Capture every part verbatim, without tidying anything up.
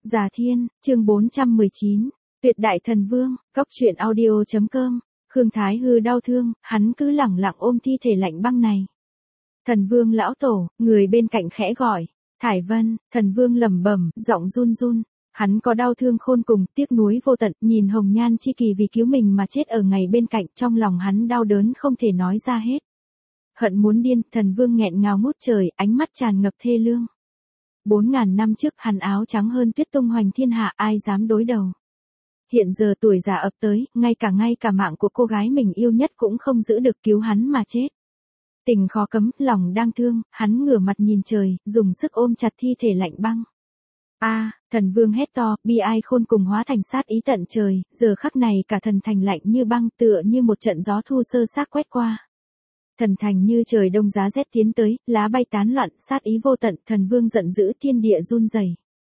Già Thiên, chương bốn trăm mười chín, Tuyệt đại thần vương, Cốc truyện audio.com, Khương Thái Hư đau thương, hắn cứ lẳng lặng ôm thi thể lạnh băng này. Thần vương lão tổ, người bên cạnh khẽ gọi, Thải Vân, thần vương lẩm bẩm, giọng run run, hắn có đau thương khôn cùng, tiếc nuối vô tận, nhìn hồng nhan chi kỳ vì cứu mình mà chết ở ngày bên cạnh, trong lòng hắn đau đớn không thể nói ra hết. Hận muốn điên, thần vương nghẹn ngào ngút trời, ánh mắt tràn ngập thê lương. Bốn ngàn năm trước hắn áo trắng hơn tuyết tung hoành thiên hạ, ai dám đối đầu. Hiện giờ tuổi già ập tới, ngay cả ngay cả mạng của cô gái mình yêu nhất cũng không giữ được, cứu hắn mà chết. Tình khó cấm, lòng đang thương, hắn ngửa mặt nhìn trời, dùng sức ôm chặt thi thể lạnh băng. A, thần vương hét to, bi ai khôn cùng hóa thành sát ý tận trời, giờ khắc này cả thần thành lạnh như băng, tựa như một trận gió thu sơ xác quét qua. Thần thành như trời đông giá rét tiến tới, lá bay tán loạn, sát ý vô tận, thần vương giận dữ, thiên địa run rẩy.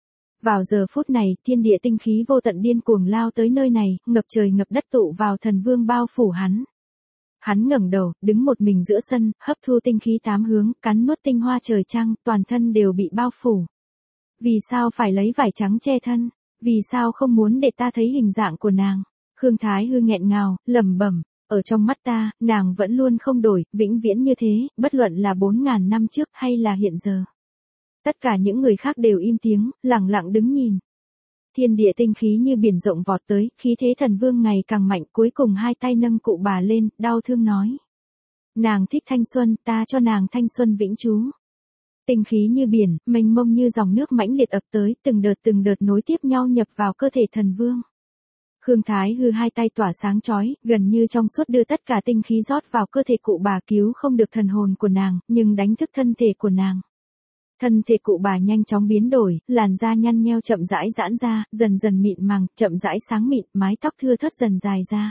Vào giờ phút này, thiên địa tinh khí vô tận điên cuồng lao tới nơi này, ngập trời ngập đất tụ vào thần vương bao phủ hắn. Hắn ngẩng đầu, đứng một mình giữa sân, hấp thu tinh khí tám hướng, cắn nuốt tinh hoa trời trăng, toàn thân đều bị bao phủ. Vì sao phải lấy vải trắng che thân? Vì sao không muốn để ta thấy hình dạng của nàng? Khương Thái Hư nghẹn ngào, lẩm bẩm, ở trong mắt ta, nàng vẫn luôn không đổi, vĩnh viễn như thế, bất luận là bốn ngàn năm trước hay là hiện giờ. Tất cả những người khác đều im tiếng, lặng lặng đứng nhìn. Thiên địa tinh khí như biển rộng vọt tới, khí thế thần vương ngày càng mạnh, cuối cùng hai tay nâng cụ bà lên, đau thương nói. Nàng thích thanh xuân, ta cho nàng thanh xuân vĩnh trú. Tinh khí như biển, mênh mông như dòng nước mãnh liệt ập tới, từng đợt từng đợt nối tiếp nhau nhập vào cơ thể thần vương. Khương Thái Hư hai tay tỏa sáng chói, gần như trong suốt đưa tất cả tinh khí rót vào cơ thể cụ bà, cứu không được thần hồn của nàng, nhưng đánh thức thân thể của nàng. Thân thể cụ bà nhanh chóng biến đổi, làn da nhăn nheo chậm rãi giãn ra, dần dần mịn màng, chậm rãi sáng mịn, mái tóc thưa thớt dần dài ra.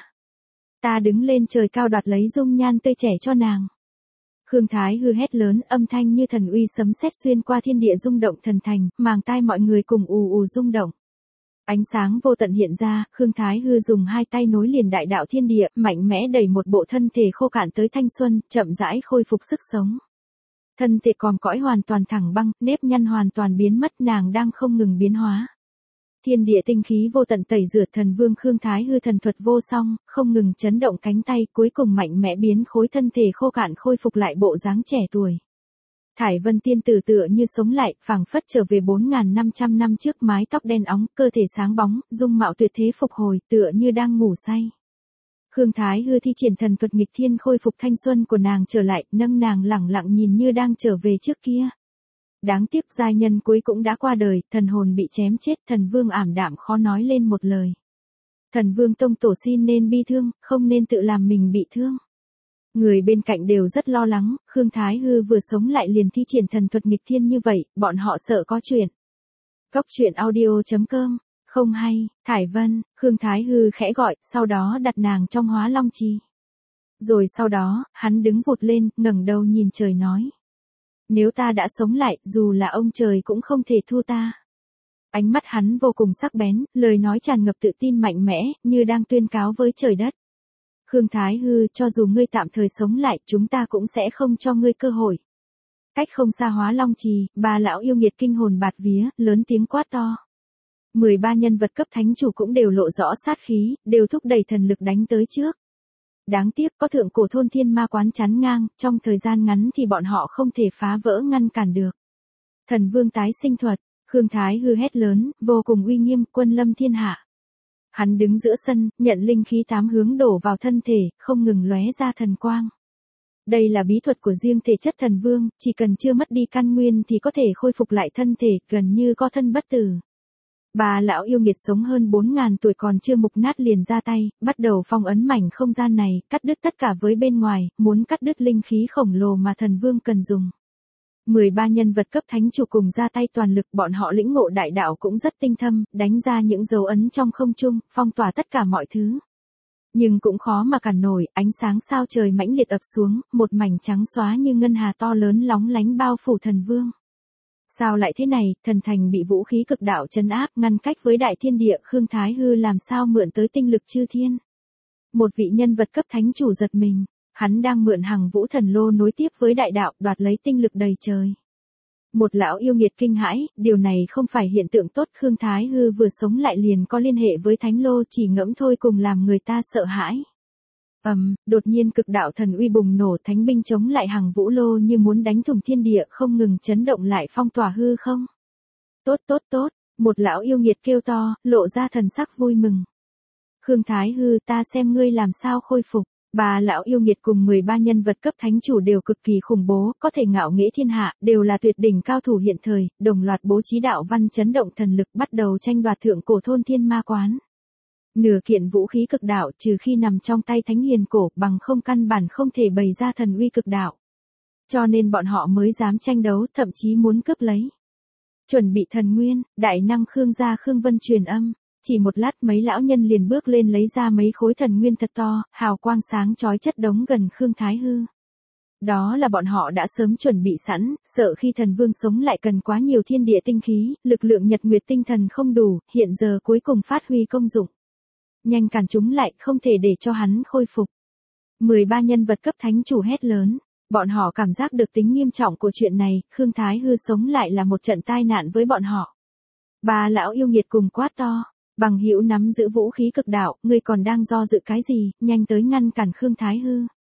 Ta đứng lên trời cao đoạt lấy dung nhan tươi trẻ cho nàng. Khương Thái Hư hét lớn, âm thanh như thần uy sấm sét xuyên qua thiên địa rung động thần thành, màng tai mọi người cùng ù ù rung động. Ánh sáng vô tận hiện ra, Khương Thái Hư dùng hai tay nối liền đại đạo thiên địa, mạnh mẽ đẩy một bộ thân thể khô cạn tới thanh xuân, chậm rãi khôi phục sức sống. Thân thể còm cõi hoàn toàn thẳng băng, nếp nhăn hoàn toàn biến mất, nàng đang không ngừng biến hóa. Thiên địa tinh khí vô tận tẩy rửa, thần vương Khương Thái Hư thần thuật vô song, không ngừng chấn động cánh tay, cuối cùng mạnh mẽ biến khối thân thể khô cạn khôi phục lại bộ dáng trẻ tuổi. Thải Vân tiên tử tựa như sống lại, phảng phất trở về bốn ngàn năm trăm năm trước, mái tóc đen óng, cơ thể sáng bóng, dung mạo tuyệt thế phục hồi, tựa như đang ngủ say. Khương Thái Hư thi triển thần thuật nghịch thiên khôi phục thanh xuân của nàng trở lại, nâng nàng lẳng lặng nhìn như đang trở về trước kia. Đáng tiếc giai nhân cuối cũng đã qua đời, thần hồn bị chém chết, thần vương ảm đạm khó nói lên một lời. Thần vương tông tổ xin nên bi thương, không nên tự làm mình bị thương. Người bên cạnh đều rất lo lắng, Khương Thái Hư vừa sống lại liền thi triển thần thuật nghịch thiên như vậy, bọn họ sợ có chuyện. Cốc truyện audio.com, không hay, Thải Vân, Khương Thái Hư khẽ gọi, sau đó đặt nàng trong hóa long chi. Rồi sau đó, hắn đứng vụt lên, ngẩng đầu nhìn trời nói. Nếu ta đã sống lại, dù là ông trời cũng không thể thu ta. Ánh mắt hắn vô cùng sắc bén, lời nói tràn ngập tự tin mạnh mẽ, như đang tuyên cáo với trời đất. Khương Thái Hư, cho dù ngươi tạm thời sống lại, chúng ta cũng sẽ không cho ngươi cơ hội. Cách không xa hóa long trì, bà lão yêu nghiệt kinh hồn bạt vía, lớn tiếng quát to. mười ba nhân vật cấp thánh chủ cũng đều lộ rõ sát khí, đều thúc đẩy thần lực đánh tới trước. Đáng tiếc có thượng cổ thôn thiên ma quán chắn ngang, trong thời gian ngắn thì bọn họ không thể phá vỡ ngăn cản được. Thần vương tái sinh thuật, Khương Thái Hư hét lớn, vô cùng uy nghiêm, quân lâm thiên hạ. Hắn đứng giữa sân, nhận linh khí tám hướng đổ vào thân thể, không ngừng lóe ra thần quang. Đây là bí thuật của riêng thể chất thần vương, chỉ cần chưa mất đi căn nguyên thì có thể khôi phục lại thân thể, gần như có thân bất tử. Bà lão yêu nghiệt sống hơn bốn ngàn tuổi còn chưa mục nát liền ra tay, bắt đầu phong ấn mảnh không gian này, cắt đứt tất cả với bên ngoài, muốn cắt đứt linh khí khổng lồ mà thần vương cần dùng. mười ba nhân vật cấp thánh chủ cùng ra tay toàn lực, bọn họ lĩnh ngộ đại đạo cũng rất tinh thâm, đánh ra những dấu ấn trong không trung, phong tỏa tất cả mọi thứ. Nhưng cũng khó mà cản nổi, ánh sáng sao trời mãnh liệt ập xuống, một mảnh trắng xóa như ngân hà to lớn lóng lánh bao phủ thần vương. Sao lại thế này, thần thành bị vũ khí cực đạo trấn áp, ngăn cách với đại thiên địa, Khương Thái Hư làm sao mượn tới tinh lực chư thiên. Một vị nhân vật cấp thánh chủ giật mình, hắn đang mượn hằng vũ thần lô nối tiếp với đại đạo, đoạt lấy tinh lực đầy trời. Một lão yêu nghiệt kinh hãi, điều này không phải hiện tượng tốt. Khương Thái Hư vừa sống lại liền có liên hệ với Thánh Lô, chỉ ngẫm thôi cùng làm người ta sợ hãi. ầm, um, đột nhiên cực đạo thần uy bùng nổ, thánh binh chống lại Hằng Vũ Lô như muốn đánh thủng thiên địa, không ngừng chấn động lại phong tỏa hư không. Tốt tốt tốt, một lão yêu nghiệt kêu to, lộ ra thần sắc vui mừng. Khương Thái Hư, ta xem ngươi làm sao khôi phục. Ba lão yêu nghiệt cùng mười ba nhân vật cấp thánh chủ đều cực kỳ khủng bố, có thể ngạo nghễ thiên hạ, đều là tuyệt đỉnh cao thủ hiện thời, đồng loạt bố trí đạo văn chấn động thần lực, bắt đầu tranh đoạt thượng cổ thôn thiên ma quán. Nửa kiện vũ khí cực đạo, trừ khi nằm trong tay thánh hiền cổ, bằng không căn bản không thể bày ra thần uy cực đạo. Cho nên bọn họ mới dám tranh đấu, thậm chí muốn cướp lấy. Chuẩn bị thần nguyên, đại năng Khương gia Khương Vân truyền âm. Chỉ một lát mấy lão nhân liền bước lên lấy ra mấy khối thần nguyên thật to, hào quang sáng chói chất đống gần Khương Thái Hư. Đó là bọn họ đã sớm chuẩn bị sẵn, sợ khi thần vương sống lại cần quá nhiều thiên địa tinh khí, lực lượng nhật nguyệt tinh thần không đủ, hiện giờ cuối cùng phát huy công dụng. Nhanh cản chúng lại, không thể để cho hắn khôi phục. mười ba nhân vật cấp thánh chủ hét lớn, bọn họ cảm giác được tính nghiêm trọng của chuyện này, Khương Thái Hư sống lại là một trận tai nạn với bọn họ. Ba lão yêu nghiệt cùng quát to. Bằng hữu nắm giữ vũ khí cực đạo, ngươi còn đang do dự cái gì, nhanh tới ngăn cản Khương Thái Hư.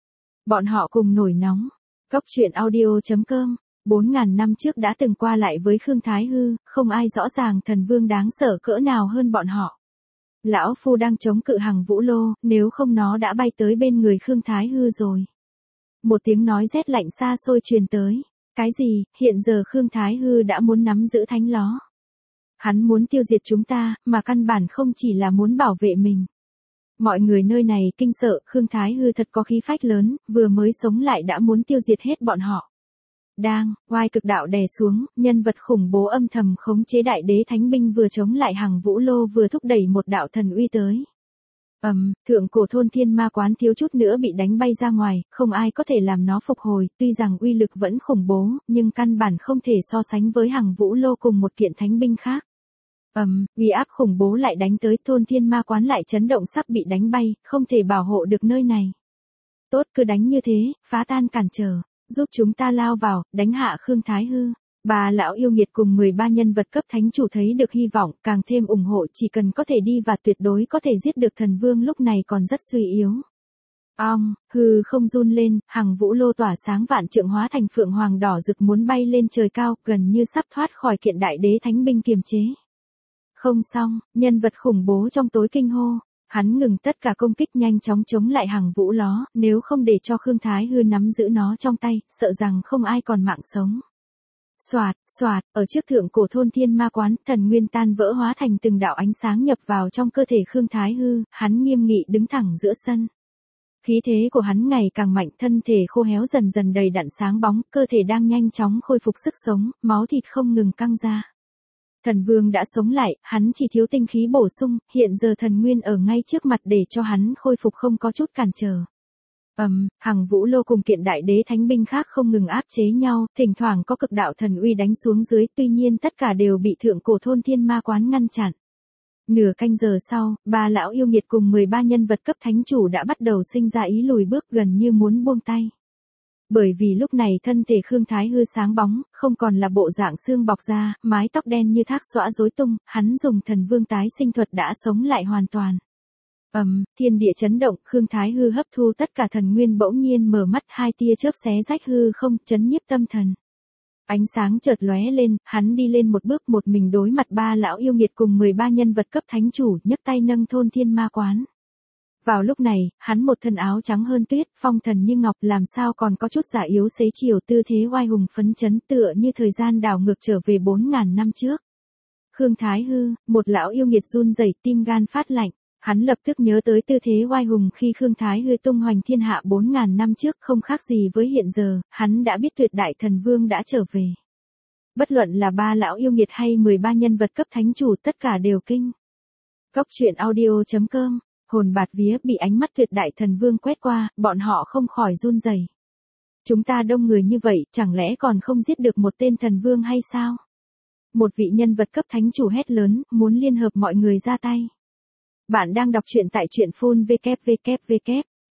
Bọn họ cùng nổi nóng. Cốc truyện audio chấm com, bốn ngàn năm trước đã từng qua lại với Khương Thái Hư, không ai rõ ràng thần vương đáng sợ cỡ nào hơn bọn họ. Lão Phu đang chống cự Hằng Vũ Lô, nếu không nó đã bay tới bên người Khương Thái Hư rồi. Một tiếng nói rét lạnh xa xôi truyền tới. Cái gì, hiện giờ Khương Thái Hư đã muốn nắm giữ thánh ló. Hắn muốn tiêu diệt chúng ta, mà căn bản không chỉ là muốn bảo vệ mình. Mọi người nơi này kinh sợ, Khương Thái Hư thật có khí phách lớn, vừa mới sống lại đã muốn tiêu diệt hết bọn họ. Đang, oai cực đạo đè xuống, nhân vật khủng bố âm thầm khống chế đại đế thánh binh vừa chống lại Hằng Vũ Lô vừa thúc đẩy một đạo thần uy tới. ầm, um, thượng cổ thôn thiên ma quán thiếu chút nữa bị đánh bay ra ngoài, không ai có thể làm nó phục hồi, tuy rằng uy lực vẫn khủng bố, nhưng căn bản không thể so sánh với Hằng Vũ Lô cùng một kiện thánh binh khác. ầm, um, uy áp khủng bố lại đánh tới, thôn thiên ma quán lại chấn động sắp bị đánh bay, không thể bảo hộ được nơi này. Tốt, cứ đánh như thế, phá tan cản trở, giúp chúng ta lao vào, đánh hạ Khương Thái Hư. Bà lão yêu nghiệt cùng mười ba nhân vật cấp thánh chủ thấy được hy vọng, càng thêm ủng hộ, chỉ cần có thể đi và tuyệt đối có thể giết được thần vương lúc này còn rất suy yếu. Ong, hư không run lên, Hằng Vũ Lô tỏa sáng vạn trượng hóa thành phượng hoàng đỏ rực muốn bay lên trời cao, gần như sắp thoát khỏi kiện đại đế thánh binh kiềm chế. Không xong, nhân vật khủng bố trong tối kinh hô. Hắn ngừng tất cả công kích, nhanh chóng chống lại Hằng Vũ Ló, nếu không để cho Khương Thái Hư nắm giữ nó trong tay, sợ rằng không ai còn mạng sống. Soạt, soạt, ở trước thượng cổ thôn thiên ma quán, thần nguyên tan vỡ hóa thành từng đạo ánh sáng nhập vào trong cơ thể Khương Thái Hư, hắn nghiêm nghị đứng thẳng giữa sân. Khí thế của hắn ngày càng mạnh, thân thể khô héo dần dần đầy đặn sáng bóng, cơ thể đang nhanh chóng khôi phục sức sống, máu thịt không ngừng căng ra. Thần vương đã sống lại, hắn chỉ thiếu tinh khí bổ sung, hiện giờ thần nguyên ở ngay trước mặt để cho hắn khôi phục không có chút cản trở. ầm, um, Hằng Vũ Lô cùng kiện đại đế thánh binh khác không ngừng áp chế nhau, thỉnh thoảng có cực đạo thần uy đánh xuống dưới, tuy nhiên tất cả đều bị thượng cổ thôn thiên ma quán ngăn chặn. Nửa canh giờ sau, ba lão yêu nghiệt cùng mười ba nhân vật cấp thánh chủ đã bắt đầu sinh ra ý lùi bước, gần như muốn buông tay. Bởi vì lúc này thân thể Khương Thái Hư sáng bóng, không còn là bộ dạng xương bọc da, mái tóc đen như thác xõa rối tung, hắn dùng thần vương tái sinh thuật đã sống lại hoàn toàn. ầm, um, thiên địa chấn động, Khương Thái Hư hấp thu tất cả thần nguyên, bỗng nhiên mở mắt, hai tia chớp xé rách hư không, chấn nhiếp tâm thần. Ánh sáng chợt lóe lên, hắn đi lên một bước, một mình đối mặt ba lão yêu nghiệt cùng mười ba nhân vật cấp thánh chủ, nhấc tay nâng thôn thiên ma quán. Vào lúc này, hắn một thân áo trắng hơn tuyết, phong thần như ngọc, làm sao còn có chút giả yếu xế chiều, tư thế oai hùng phấn chấn, tựa như thời gian đảo ngược trở về bốn ngàn năm trước. Khương Thái Hư, một lão yêu nghiệt run rẩy, tim gan phát lạnh. Hắn lập tức nhớ tới tư thế oai hùng khi Khương Thái Hư tung hoành thiên hạ bốn ngàn năm trước, không khác gì với hiện giờ, hắn đã biết tuyệt đại thần vương đã trở về. Bất luận là ba lão yêu nghiệt hay mười ba nhân vật cấp thánh chủ, tất cả đều kinh. Cốc truyện audio chấm com, hồn bạt vía, bị ánh mắt tuyệt đại thần vương quét qua, bọn họ không khỏi run rẩy. Chúng ta đông người như vậy, chẳng lẽ còn không giết được một tên thần vương hay sao? Một vị nhân vật cấp thánh chủ hét lớn, muốn liên hợp mọi người ra tay. Bạn đang đọc truyện tại truyện phun vê kép vê kép vê kép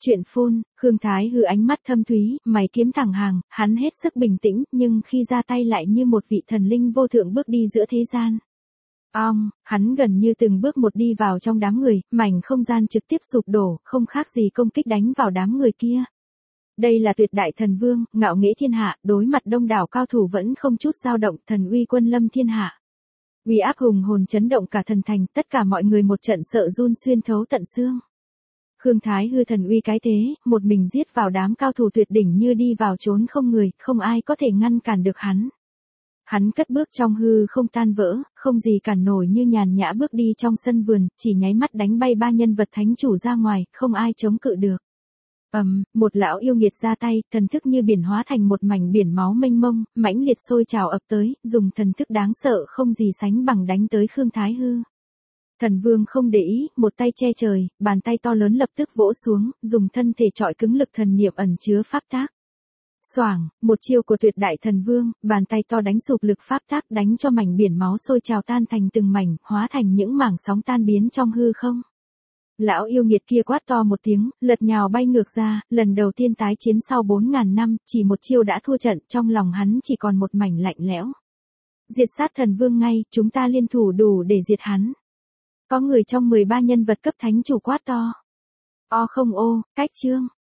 Chuyện phun, Khương Thái Hư ánh mắt thâm thúy, mày kiếm thẳng hàng, hắn hết sức bình tĩnh, nhưng khi ra tay lại như một vị thần linh vô thượng bước đi giữa thế gian. Ong, hắn gần như từng bước một đi vào trong đám người, mảnh không gian trực tiếp sụp đổ, không khác gì công kích đánh vào đám người kia. Đây là tuyệt đại thần vương, ngạo nghễ thiên hạ, đối mặt đông đảo cao thủ vẫn không chút dao động, thần uy quân lâm thiên hạ. Uy áp hùng hồn chấn động cả thần thành, tất cả mọi người một trận sợ run xuyên thấu tận xương. Khương Thái Hư thần uy cái thế, một mình giết vào đám cao thủ tuyệt đỉnh như đi vào chốn không người, không ai có thể ngăn cản được hắn. Hắn cất bước trong hư không tan vỡ, không gì cản nổi như nhàn nhã bước đi trong sân vườn, chỉ nháy mắt đánh bay ba nhân vật thánh chủ ra ngoài, không ai chống cự được. Ầm, um, một lão yêu nghiệt ra tay, thần thức như biển hóa thành một mảnh biển máu mênh mông, mãnh liệt sôi trào ập tới, dùng thần thức đáng sợ không gì sánh bằng đánh tới Khương Thái Hư. Thần vương không để ý, một tay che trời, bàn tay to lớn lập tức vỗ xuống, dùng thân thể trọi cứng lực thần niệm ẩn chứa pháp tác. Xoảng, một chiêu của tuyệt đại thần vương, bàn tay to đánh sụp lực pháp tác đánh cho mảnh biển máu sôi trào tan thành từng mảnh, hóa thành những mảng sóng tan biến trong hư không. Lão yêu nghiệt kia quát to một tiếng, lật nhào bay ngược ra, lần đầu tiên tái chiến sau bốn ngàn năm, chỉ một chiêu đã thua trận, trong lòng hắn chỉ còn một mảnh lạnh lẽo. Diệt sát thần vương ngay, chúng ta liên thủ đủ để diệt hắn. Có người trong mười ba nhân vật cấp thánh chủ quát to. O không ô, cách chương.